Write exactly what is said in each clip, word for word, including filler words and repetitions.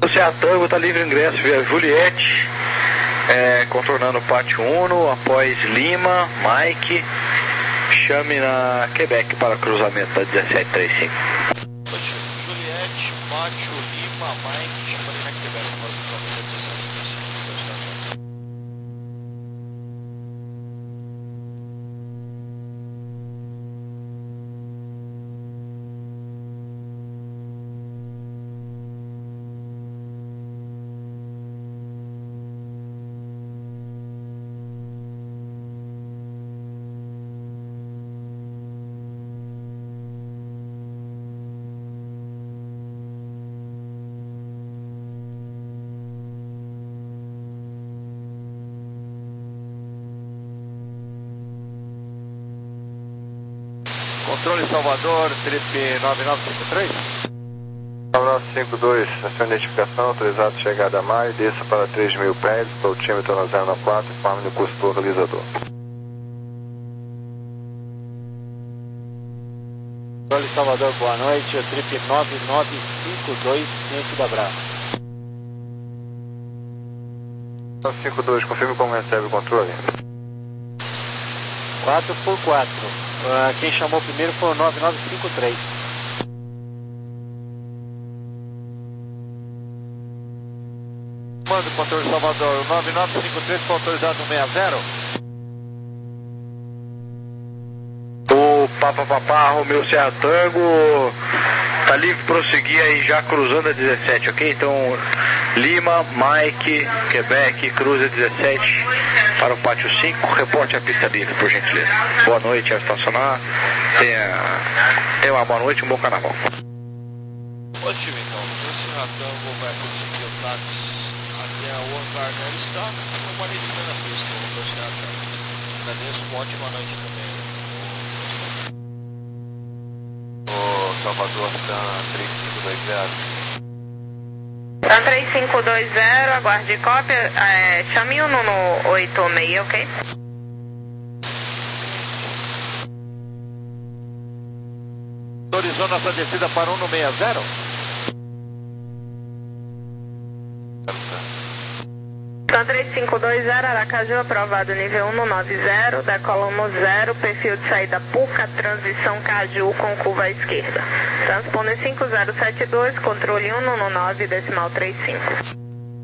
Serra Tango, tá livre o ingresso via Juliette, é, contornando o pátio Uno, após Lima, Mike, chame na Quebec para cruzamento da dezessete trinta e cinco. Juliette, pátio Lima, Mike, chame na Quebec para cruzamento da dezessete trinta e cinco. Controle Salvador, trip nove nove cinco três. nove nove cinco dois, a sua identificação, autorizado chegada a maio, desça para três mil pés, altímetro na zero nove quatro, informe no curso localizador. Controle Salvador, boa noite, o trip nove nove cinco dois, ciente da Brava. nove cinco dois, confirme como recebe o controle. quatro por quatro. Uh, quem chamou primeiro foi o nove nove cinco três. Manda o controle Salvador, o nove nove cinco três foi autorizado no sessenta. O Papa Papá, Romeu Serra Tango, tá livre para prosseguir aí já cruzando a dezessete, ok? Então, Lima, Mike, Quebec, cruza dezessete para o pátio cinco, reporte a pista livre, por gentileza. Boa noite, ao estacionar. Tenha, tenha uma boa noite e um bom carnaval. Positivo então, o Serra Tango vai prosseguir o táxi até o hangar na está, no Marília na pista, o Serra Tango. Agradeço, uma ótima noite também. O Salvador, TAM três cinco dois zero. TAM três cinco dois zero, aguarde cópia, é, chame o Nuno oito seis, ok? Autorizou nossa descida para um no sessenta? TAM três cinco dois zero, Aracaju, aprovado nível um no nove zero, decola no zero, perfil de saída Puca, transição Caju com curva à esquerda. Transponder cinco zero sete dois, controle um no nove, decimal trinta e cinco.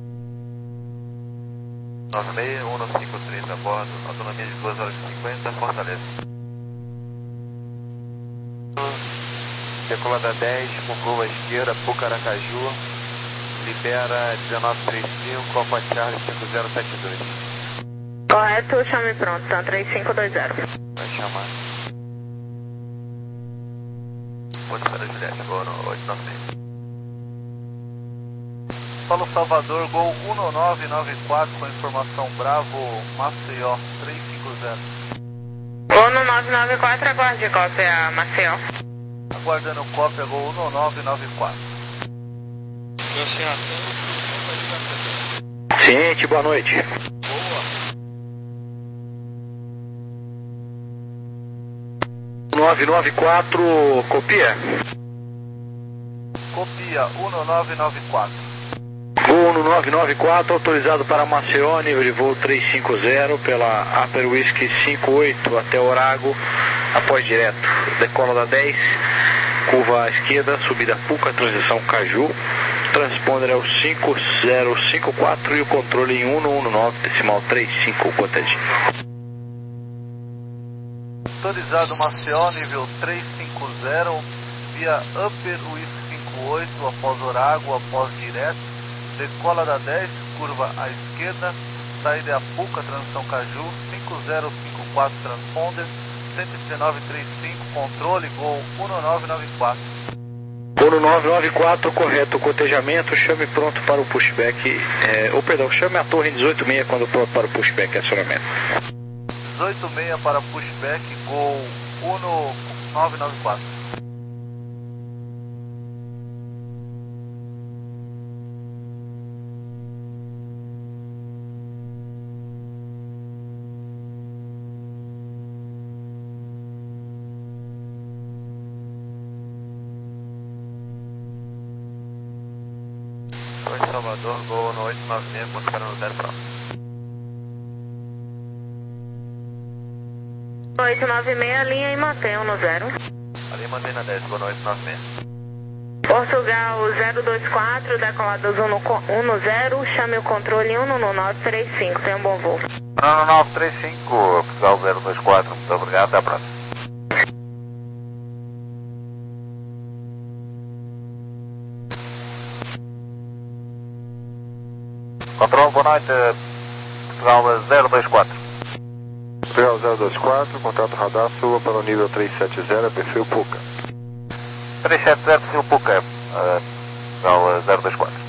nove seis um cinco três a bordo, autonomia de duas horas e cinquenta, Fortaleza. Decolada dez, com curva à esquerda, Puca Aracaju, libera dezenove trinta e cinco, Copa Charlie cinco zero sete dois. Correto, chame pronto, TAM três cinco dois zero. Vai chamar. Ponte para Juliette, Gol oito nove seis. Paulo Salvador, Gol um nove nove quatro com informação Bravo, Maceió três cinco zero. Gol no nove nove quatro, aguarde cópia, Maceió. Aguardando cópia, Gol um nove nove quatro. Meu Serra Tango, vai ligar também. Ciente, boa noite. Boa. nove nove quatro, copia. Copia um nove nove quatro. Voo no nove nove quatro, autorizado para Maceió, nível de voo trezentos e cinquenta pela Upper Whisky cinquenta e oito até Orago, após direto. Decola da dez, curva à esquerda, subida Puca, transição Caju. Transponder é o cinco zero cinco quatro e o controle em um um nove, decimal trinta e cinco, quanto é de? Autorizado Maceió, nível trezentos e cinquenta, via Upper Whisky cinquenta e oito, após Orago, após direto. Decola da dez, curva à esquerda, saída é a Puca, transição Caju, cinco zero cinco quatro transponder, cento e dezenove trinta e cinco, controle, Gol um nove nove quatro. Gol nove nove quatro, correto, cotejamento, chame pronto para o pushback, é, ou perdão, chame a torre dezoito seis quando pronto para o pushback, acionamento. dezoito seis para pushback, Gol um nove nove quatro. Torre Salvador, Gol no oito nove seis, buscando no zero próximo. oito nove seis, linha e mantenham no zero. Ali mantém na dez, Gol no oito nove seis. Portugal zero dois quatro, decolador um no zero, chame o controle um no nove três cinco, tenha um bom voo. um no nove três cinco, Portugal zero dois quatro, muito obrigado, até a próxima. Controle, boa noite, Portugal zero dois quatro. Portugal zero dois quatro, contato radar, suba para o nível trezentos e setenta, perfil Puca. trezentos e setenta, perfil Puca, uh, Portugal zero dois quatro.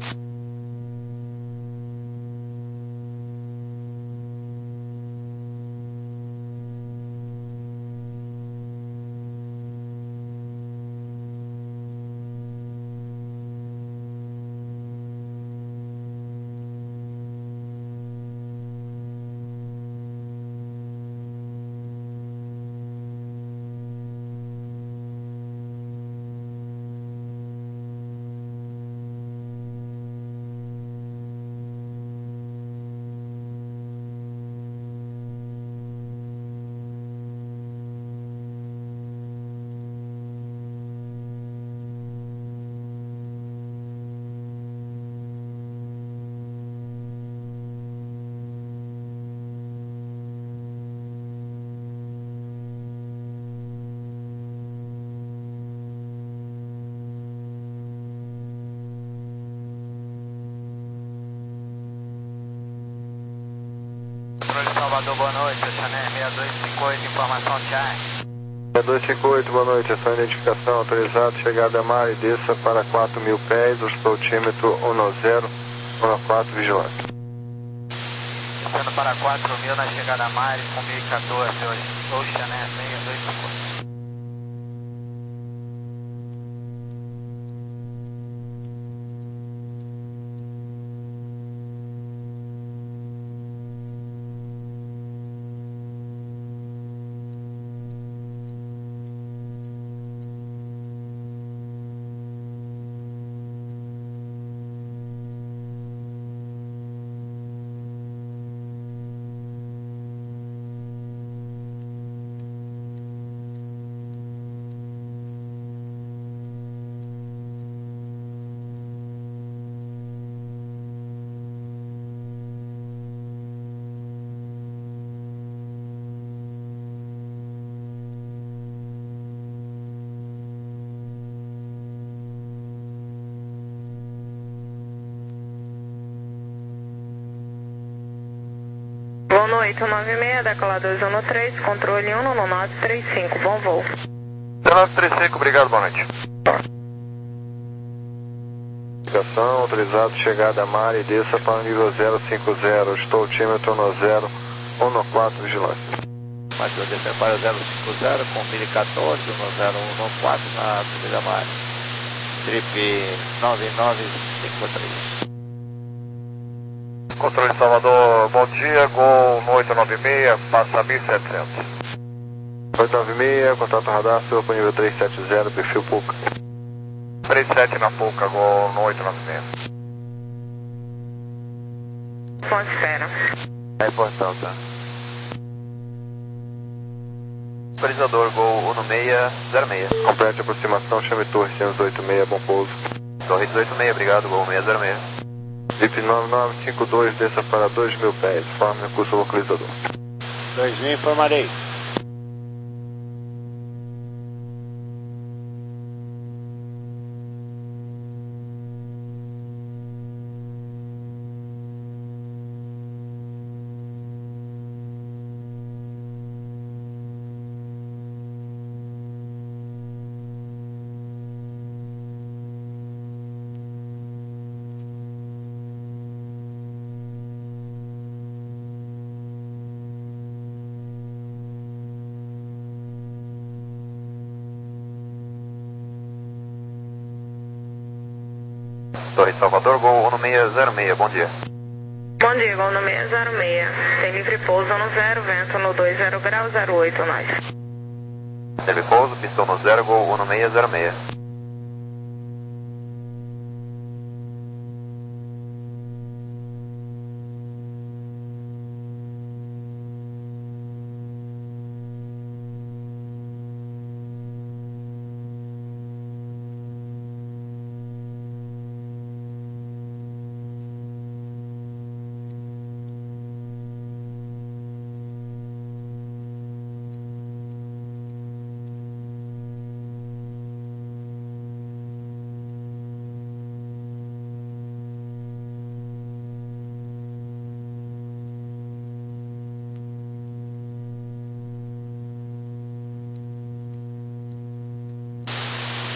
Controle Salvador, boa noite, Chanel seis dois cinco oito, informação Charlie. seis dois cinco oito, boa noite, essa identificação autorizada, chegada a mar e desça para quatro mil pés, o altímetro um zero um quatro, vigilante. Descendo para quatro mil na chegada a mar com mil e quatorze hoje, ou Chanel seis dois cinco oito. Voo no oito nove seis, decolador um no três, controle um no nove três cinco, bom voo. nove três cinco, obrigado, boa noite. Identificação autorizado, chegada a mar e desça para o nível zero cinco zero, estou altímetro no zero um quatro, vigilante. Mas eu descer para zero cinco zero com mil e quatorze, no zero um quatro na subida mar. Trip nove nove cinco três. Controle Salvador, bom dia, Gol no oito nove seis, passa mil e setecentos. oito nove seis, contato radar, suba para o nível trezentos e setenta, perfil Puca. três sete na Puca, Gol no oito nove seis. Ponte espera. É importante, tá? Autorizador, Gol um seis zero seis. Complete a aproximação, chame Torre seiscentos e oitenta e seis, bom pouso. Torre dezoito seis, obrigado, Gol seis zero seis. V I P nove nove cinco dois, desça para dois mil pés, forme o curso localizador. dois mil, informarei. Torre Salvador, Gol um seis zero seis, bom dia. Bom dia, Gol no seis zero seis. Tem livre pouso no zero, vento no dois zero grau, zero oito nós. Teve pouso, pistão no zero, Gol um seis zero seis.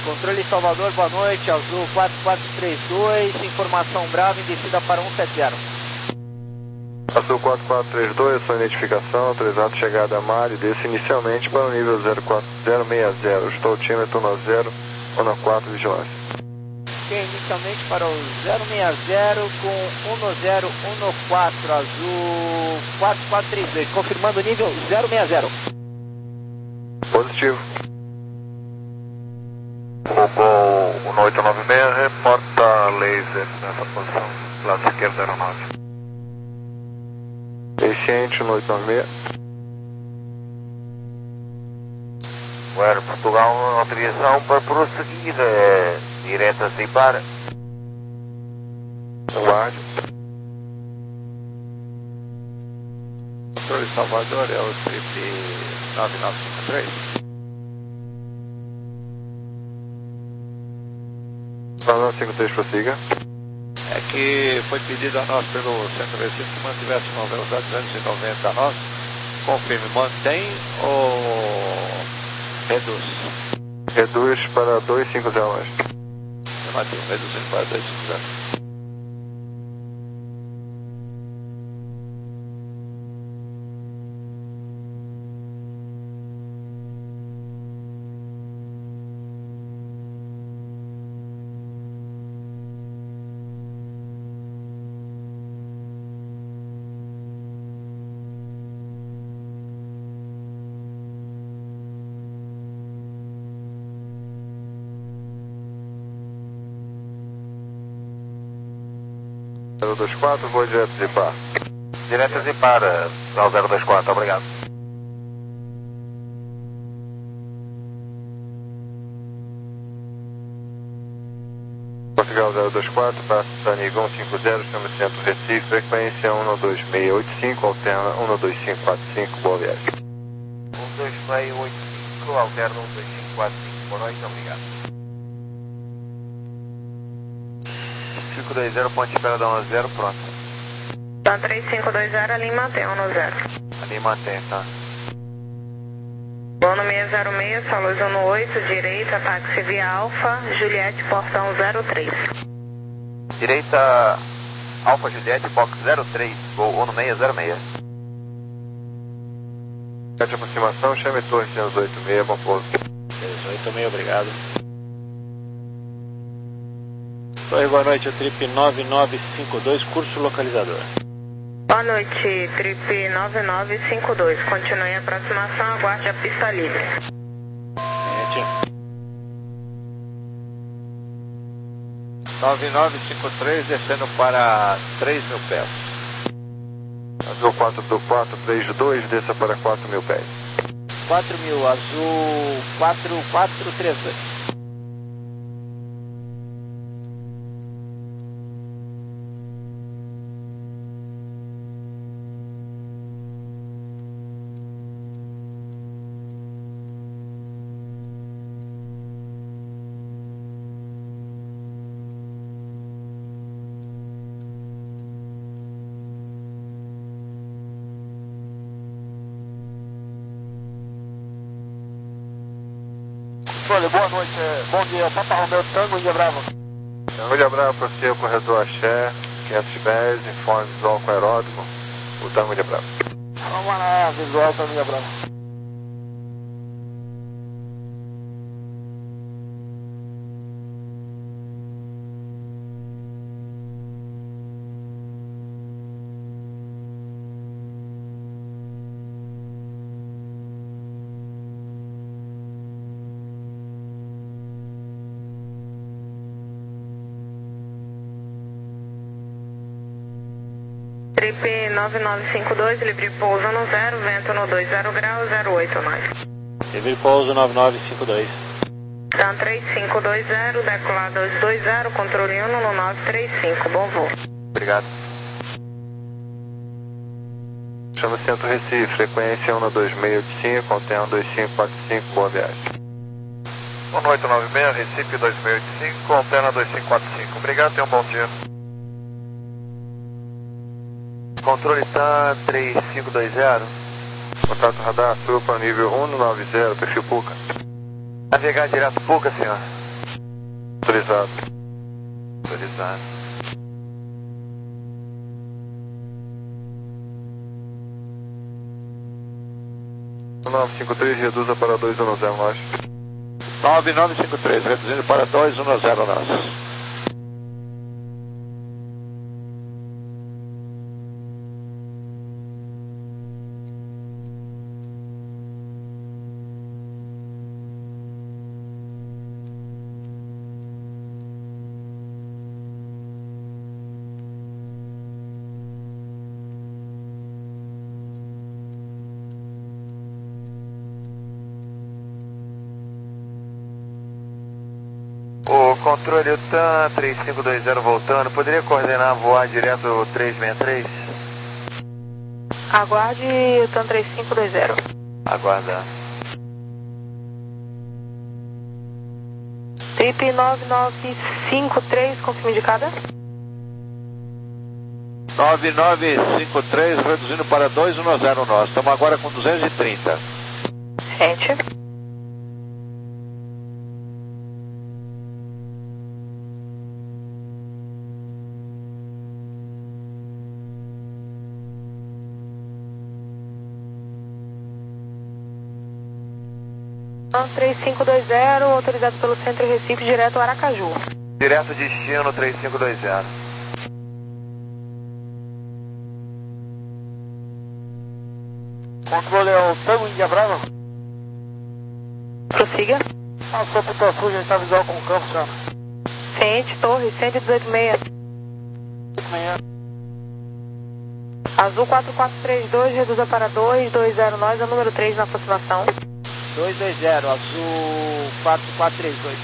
Controle Salvador, boa noite, Azul quatro quatro três dois, informação Bravo em descida para um sete zero. Azul quatro quatro três dois, sua identificação, autorizado chegada a mar e desce inicialmente para o nível zero quatro zero seis zero, estou altímetro um zero um quatro, vigilância. Ok, inicialmente para o zero seis zero com um zero um quatro, Azul quatro quatro três dois, confirmando o nível zero seis zero. Positivo. Gol um oito nove seis, reporta laser nessa posição, lado esquerdo da aeronave. Eficiente um oito nove seis. Bueno, Portugal, autorização para prosseguir, é, direta sem para. Guarde. Controle Salvador é o trip nove nove cinco três. nove nove cinco três, prossiga. É que foi pedido a nós pelo Centro Recife que mantivéssemos uma velocidade duzentos e noventa nós. Confirme, mantém ou reduz? Reduz para dois cinco zero mais. Eu mantenho, reduzindo para dois cinco zero. zero dois quatro, vou direto de par. Direto de para, ao zero dois quatro, obrigado. Portugal zero dois quatro, passa Sanigo um cinco zero, chama Centro Recife, frequência um dois seis oito cinco, alterna um dois cinco quatro cinco, boa viagem. um dois seis oito cinco, alterna um dois cinco quatro cinco, boa noite, obrigado. cinco dois zero, ponte espera da um zero, pronto. Tá três cinco dois zero, ali mantém um zero. Ali mantém, tá. Bono seis zero seis, Saluz um oito, direita, táxi via Alfa, Juliette, portão zero três. Direita, Alfa Juliette, box zero três, gol ONU seis zero seis. De aproximação, chame Torre cento e oito seis, bom pouso. dezoito seis, obrigado. Oi, boa noite, o trip nove nove cinco dois, curso localizador. Boa noite, trip nove nove cinco dois. Continue a aproximação, aguarde a pista livre. Gente. nove nove cinco três, descendo para três mil pés. Azul quatro quatro três dois, desça para quatro mil pés. quatro mil, Azul quatro quatro três dois. Olha, boa noite, bom dia, Papa Romeu Tango, Ilha Brava. Ilha Brava, prossiga o corredor Axé, quinhentos dez, informe visual com aeródromo, o Tango Ilha Brava. Vamos lá, visual Tango Ilha Brava. Trip nove nove cinco dois, livre pouso no zero, vento no dois zero graus, zero oito nós. Livre pouso nove nove cinco dois. Dan três cinco dois zero, decolar dois dois zero, controle um no nove três cinco, bom voo. Obrigado. Chama Centro Recife, frequência um dois seis oito cinco, alterna um dois cinco quatro cinco, boa viagem. um oito nove seis, Recife dois seis oito cinco, alterna dois cinco quatro cinco. Obrigado, tenha um bom dia. Controle T A M três cinco dois zero. Contato radar, suba para o nível um nove zero, perfil Puca. Navegar direto Puca, senhor. Autorizado. Autorizado. nove cinco três, reduza para dois um zero nós. nove nove cinco três, reduzindo para dois um zero nós. O controle U T A M três cinco dois zero voltando, poderia coordenar voar direto três seis três? Aguarde U T A M três cinco dois zero. Aguardar. Trip nove nove cinco três, confirme indicada. nove nove cinco três, reduzindo para dois um zero nós. Estamos agora com duzentos e trinta. Sente. três cinco dois zero, autorizado pelo Centro Recife, direto ao Aracaju. Direto destino três cinco dois zero. Controle é o Tango Índia Brava. Prossiga. A sua pontuação já está visual com o campo, senhor. Ciente, torre, cento e dezoito seis. Azul quatro quatro três dois, reduza para dois dois zero nós, é o número três na aproximação. dois dois zero, azul quatro quatro três dois.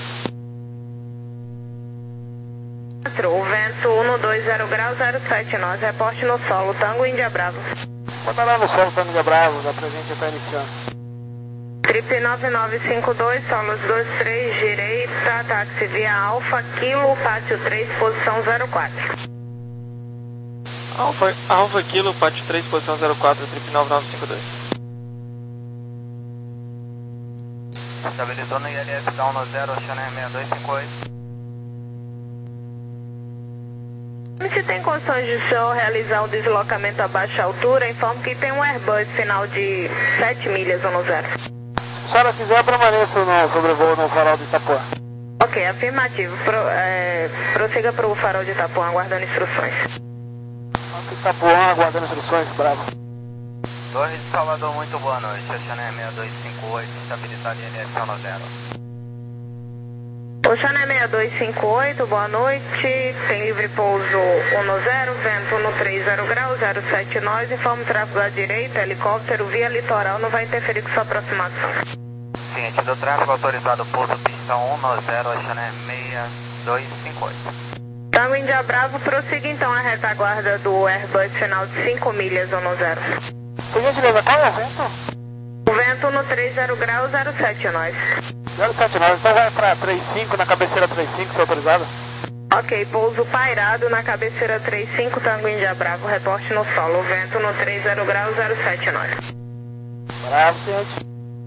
O vento um dois zero graus zero sete nós, reporte no solo, Tango Índia Bravo. Bota lá no solo, Tango Índia Bravo, da presente já está iniciando. Trip nove nove cinco dois, solos dois três, direita, táxi via Alfa, Kilo, pátio três, posição zero quatro. Alfa, Alfa Kilo, pátio três, posição zero quatro, trip nove nove cinco dois. Estabilizou no I L S K um zero, Oceaner seis dois cinco oito. Se tem condições de o senhor realizar um deslocamento a baixa altura, informe que tem um Airbus final de sete milhas um zero. Se a senhora quiser, permaneça no sobrevoo no farol de Itapuã. Ok, afirmativo. Pro, é, prossiga para o farol de Itapuã, aguardando instruções. Itapuã, aguardando instruções, bravo. Torre de Salvador, muito boa noite. Oceaner seis dois cinco oito, estabilizado em I L S K um zero. Oceaner seis dois cinco oito, boa noite. Tem livre pouso um zero, vento no três zero graus, zero sete nós. Informa o tráfego à direita, helicóptero via litoral, não vai interferir com sua aproximação. Ciente do tráfego, autorizado pouso pista um zero, Oceaner seis dois cinco oito. Tango Índia Bravo, prossiga então a retaguarda do Airbus final de cinco milhas um zero. Por gentileza, qual é o vento? O vento no três zero graus, zero sete nós. zero sete nós, então vai para três cinco, na cabeceira três cinco, se autorizado. Ok, pouso pairado na cabeceira três cinco, Tango Índia Bravo, reporte no solo. O vento no três zero graus, zero sete nós. Bravo, ciente.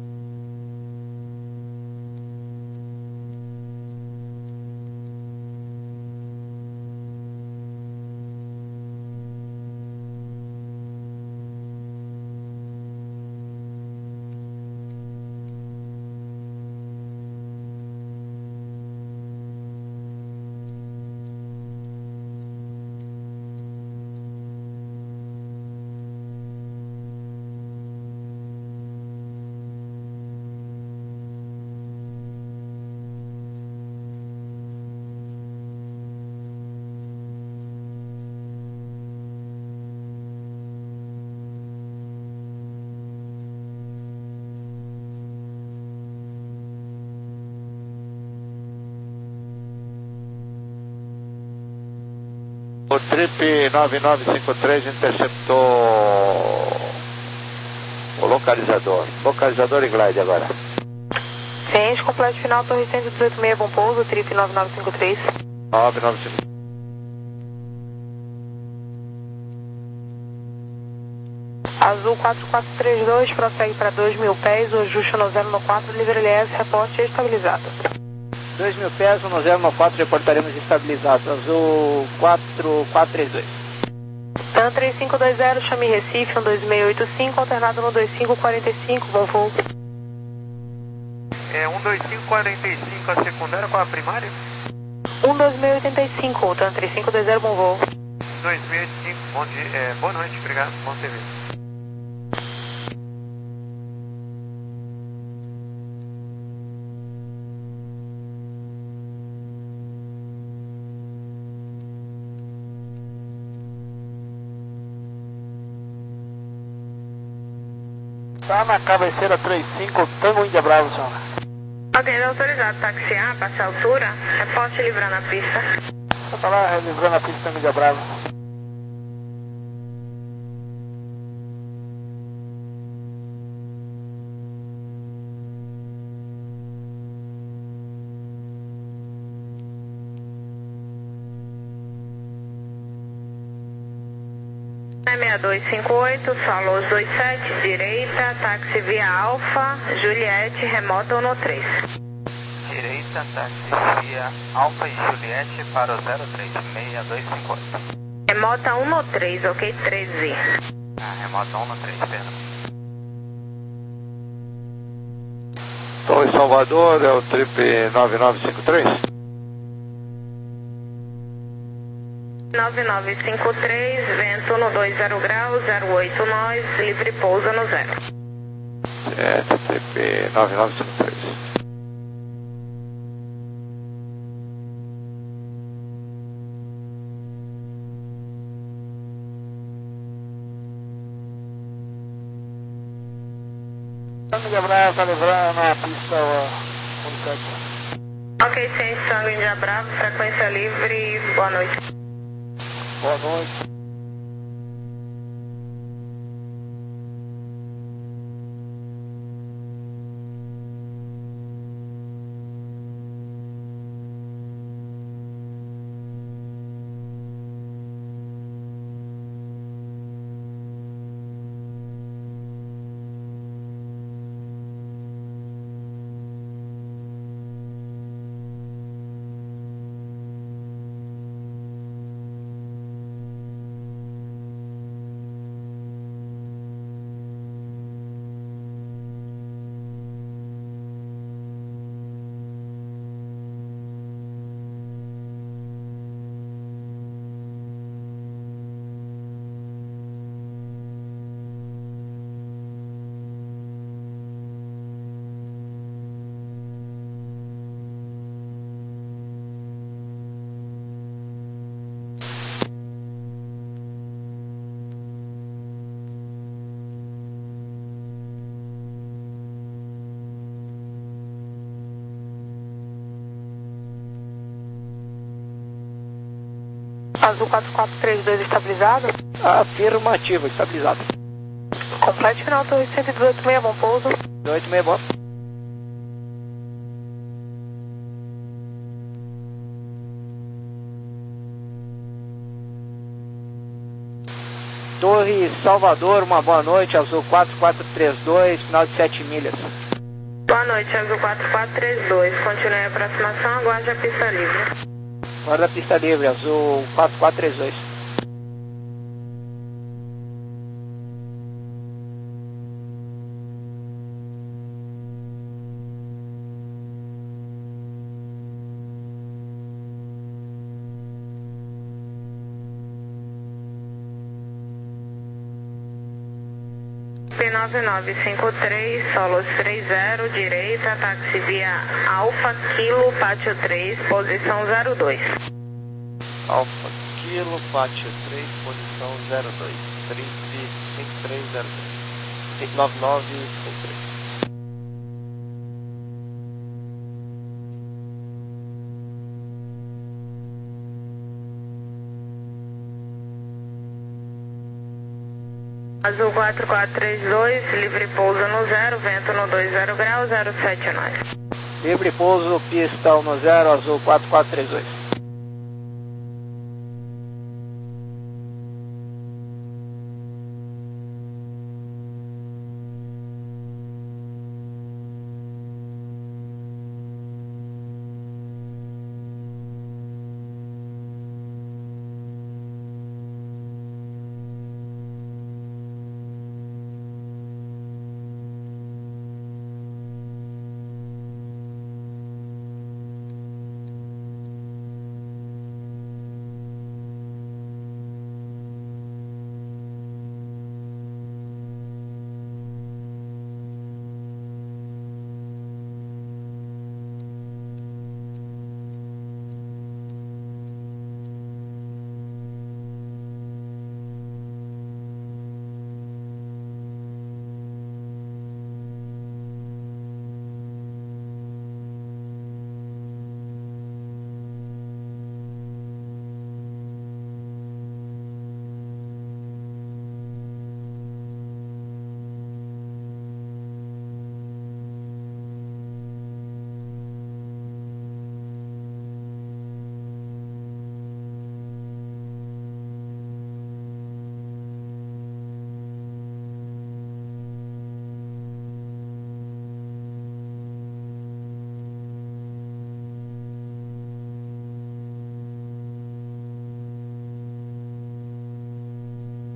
O Trip nove nove cinco três interceptou o localizador. Localizador e glide agora. Ciente, completo final, torre cento e dezoito seis, bom pouso, Trip nove nove cinco três. nove nove cinco. Azul quatro quatro três dois, prossegue para dois mil pés, o ajuste no zero no quatro, livre L S, reporte estabilizado. dois mil pés, um zero um quatro, reportaremos estabilizado. Azul quatro quatro três dois. TAM três cinco dois zero, chame Recife, um dois seis oito cinco, alternado no dois cinco quatro cinco, bom voo. É um dois cinco quatro cinco a secundária, qual a primária? um dois seis oito cinco, TAM três cinco dois zero, bom voo. dois seis oito cinco, bom dia, é, boa noite, obrigado, bom serviço. Tá na cabeceira três cinco, Tango Índia Bravo, senhor. Ok, autorizado, taxiar, passar a altura, reporte livrando a pista. Só tá lá livrando a pista Tango Índia Bravo. seis dois cinco oito, Solos dois sete, direita, táxi via Alfa, Juliette, remota um três. Direita, táxi via Alfa e Juliette para o zero três, seis dois cinco oito. Remota um três, ok, treze. Ah, remota um três, perdão. Torre Salvador, é o trip nove nove cinco três. nove nove cinco três, vento no dois zero graus, zero oito nós, livre pousa no zero. Certo, trip nove nove cinco três. Índia Brava, tá livrando a pista Unicante. Ok, ciente, Tango Índia Bravo, frequência livre, boa noite. Boa noite. Azul quatro quatro três dois estabilizado? Afirmativo, estabilizado. Complete final, torre cento e dezoito seis, bom pouso. dezoito seis, bom. Torre Salvador, uma boa noite, Azul quatro quatro três dois, final de sete milhas. Boa noite, Azul quatro quatro três dois, continue a aproximação, aguarde a pista livre. Guarda a pista livre, Azul quatro quatro três dois. P nove nove cinco três, Solos três zero, direita, táxi via Alfa, Kilo, Pátio três, posição zero dois. Alfa, Kilo, Pátio três, posição zero dois. Trip cinco três zero três. nove nove cinco três. Azul quatro quatro três dois, livre pouso no zero, vento no dois zero graus, zero sete nós. Livre pouso, pista um zero, Azul quatro quatro três dois.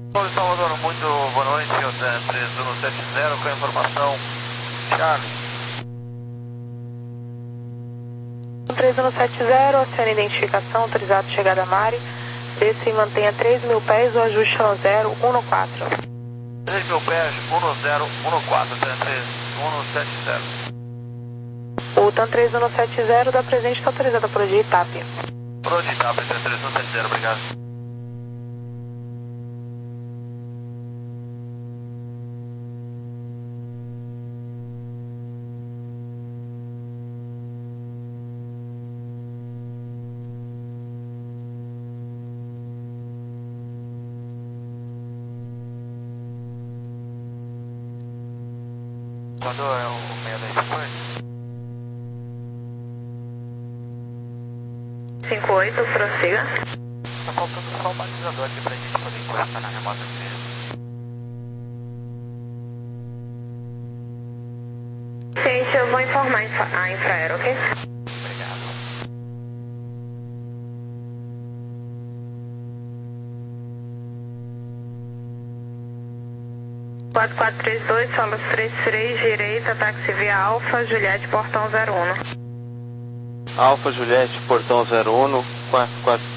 Paulo de Salvador, muito boa noite, o três um sete zero com a informação Charlie. três um sete zero, acione identificação, autorizado chegada a Mari, desça e mantenha três mil pés, o ajuste no zero um quatro. três mil pés, um zero um quatro, três um sete zero. O TAM três um sete zero da presente está autorizada por Digitap. Por Digitap, três um sete zero, obrigado. Quando é o meia dez foi? cinco oito, prossiga. Tá faltando só o balizador aqui pra gente poder encostar na remota mesmo. Ciência, eu vou informar a Infraero, ok? Obrigado. quatro quatro três dois, solos três três, direita, táxi via Alfa, Juliette, portão zero um. Alfa Juliette, portão zero um, quatro quatro